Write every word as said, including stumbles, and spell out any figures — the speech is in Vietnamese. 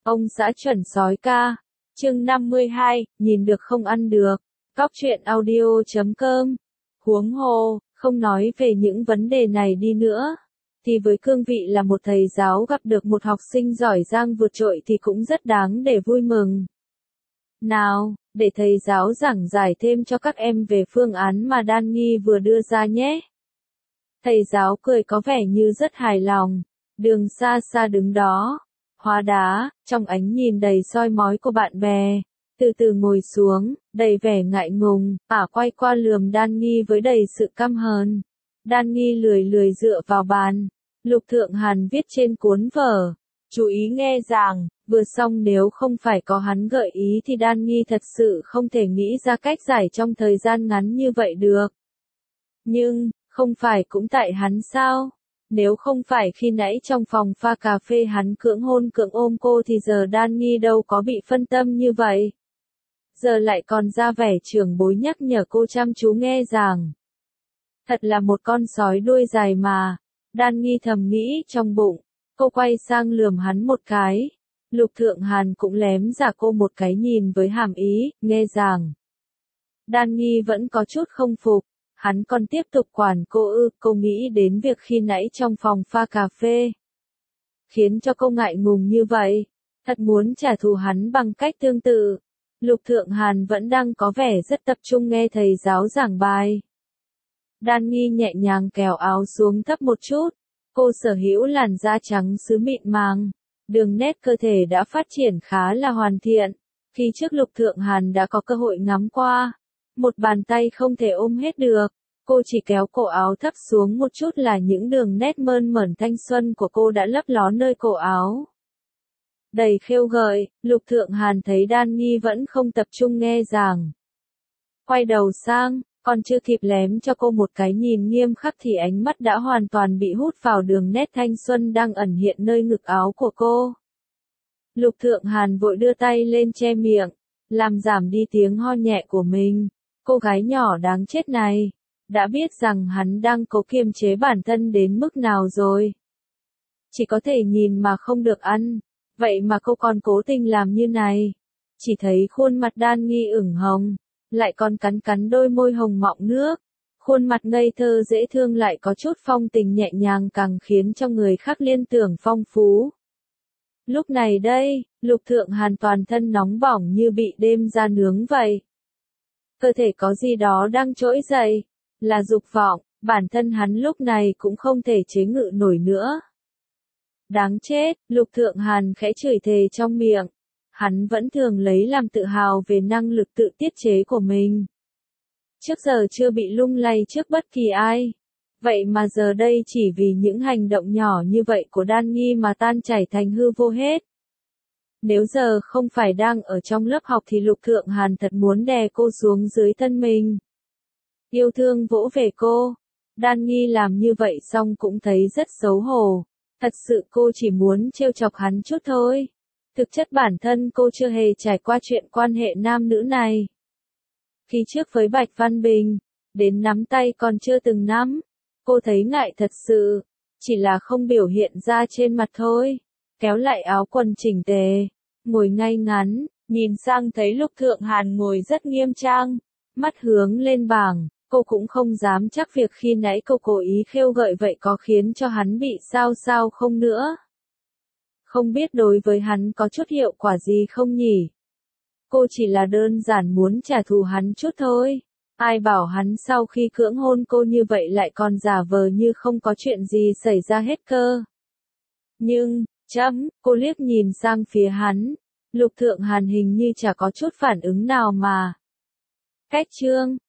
Ông xã chuẩn sói ca. Chương năm mươi hai, nhìn được không ăn được. Cóc truyện audio chấm com. Huống hồ, không nói về những vấn đề này đi nữa, thì với cương vị là một thầy giáo gặp được một học sinh giỏi giang vượt trội thì cũng rất đáng để vui mừng. Nào, để thầy giáo giảng giải thêm cho các em về phương án mà Đan Nghi vừa đưa ra nhé. Thầy giáo cười có vẻ như rất hài lòng. Đường xa xa đứng đó, hóa đá, trong ánh nhìn đầy soi mói của bạn bè, từ từ ngồi xuống, đầy vẻ ngại ngùng, ả quay qua lườm Đan Nghi với đầy sự căm hờn. Đan Nghi lười lười dựa vào bàn, Lục Thượng Hàn viết trên cuốn vở, chú ý nghe giảng, vừa xong nếu không phải có hắn gợi ý thì Đan Nghi thật sự không thể nghĩ ra cách giải trong thời gian ngắn như vậy được. Nhưng, không phải cũng tại hắn sao? Nếu không phải khi nãy trong phòng pha cà phê hắn cưỡng hôn cưỡng ôm cô thì giờ Đan Nghi đâu có bị phân tâm như vậy. Giờ lại còn ra vẻ trưởng bối nhắc nhở cô chăm chú nghe giảng. Thật là một con sói đuôi dài mà, Đan Nghi thầm nghĩ trong bụng. Cô quay sang lườm hắn một cái. Lục Thượng Hàn cũng lém giả cô một cái nhìn với hàm ý, nghe giảng. Đan Nghi vẫn có chút không phục. Hắn còn tiếp tục quản cô ư, cô nghĩ đến việc khi nãy trong phòng pha cà phê. Khiến cho cô ngại ngùng như vậy, thật muốn trả thù hắn bằng cách tương tự. Lục Thượng Hàn vẫn đang có vẻ rất tập trung nghe thầy giáo giảng bài. Đan Nghi nhẹ nhàng kéo áo xuống thấp một chút, cô sở hữu làn da trắng sứ mịn màng, đường nét cơ thể đã phát triển khá là hoàn thiện. Khi trước Lục Thượng Hàn đã có cơ hội ngắm qua. Một bàn tay không thể ôm hết được, cô chỉ kéo cổ áo thấp xuống một chút là những đường nét mơn mởn thanh xuân của cô đã lấp ló nơi cổ áo. Đầy khêu gợi, Lục Thượng Hàn thấy Đan Nghi vẫn không tập trung nghe giảng. Quay đầu sang, còn chưa kịp lém cho cô một cái nhìn nghiêm khắc thì ánh mắt đã hoàn toàn bị hút vào đường nét thanh xuân đang ẩn hiện nơi ngực áo của cô. Lục Thượng Hàn vội đưa tay lên che miệng, làm giảm đi tiếng ho nhẹ của mình. Cô gái nhỏ đáng chết này, đã biết rằng hắn đang cố kiềm chế bản thân đến mức nào rồi. Chỉ có thể nhìn mà không được ăn, vậy mà cô còn cố tình làm như này. Chỉ thấy khuôn mặt Đan Nghi ửng hồng, lại còn cắn cắn đôi môi hồng mọng nước. Khuôn mặt ngây thơ dễ thương lại có chút phong tình nhẹ nhàng càng khiến cho người khác liên tưởng phong phú. Lúc này đây, Lục Thượng Hàn toàn thân nóng bỏng như bị đêm ra nướng vậy. Cơ thể có gì đó đang trỗi dậy, là dục vọng, bản thân hắn lúc này cũng không thể chế ngự nổi nữa. Đáng chết, Lục Thượng Hàn khẽ chửi thề trong miệng. Hắn vẫn thường lấy làm tự hào về năng lực tự tiết chế của mình. Trước giờ chưa bị lung lay trước bất kỳ ai. Vậy mà giờ đây chỉ vì những hành động nhỏ như vậy của Đan Nghi mà tan chảy thành hư vô hết. Nếu giờ không phải đang ở trong lớp học thì Lục Thượng Hàn thật muốn đè cô xuống dưới thân mình. Yêu thương vỗ về cô. Đan Nghi làm như vậy xong cũng thấy rất xấu hổ. Thật sự cô chỉ muốn trêu chọc hắn chút thôi. Thực chất bản thân cô chưa hề trải qua chuyện quan hệ nam nữ này. Khi trước với Bạch Văn Bình, đến nắm tay còn chưa từng nắm. Cô thấy ngại thật sự, chỉ là không biểu hiện ra trên mặt thôi. Kéo lại áo quần chỉnh tề, ngồi ngay ngắn, nhìn sang thấy Lục Thượng Hàn ngồi rất nghiêm trang, mắt hướng lên bảng, cô cũng không dám chắc việc khi nãy cô cố ý khêu gợi vậy có khiến cho hắn bị sao sao không nữa. Không biết đối với hắn có chút hiệu quả gì không nhỉ? Cô chỉ là đơn giản muốn trả thù hắn chút thôi. Ai bảo hắn sau khi cưỡng hôn cô như vậy lại còn giả vờ như không có chuyện gì xảy ra hết cơ. Nhưng, chấm, cô liếc nhìn sang phía hắn. Lục Thượng Hàn hình như chả có chút phản ứng nào mà. Cách chương,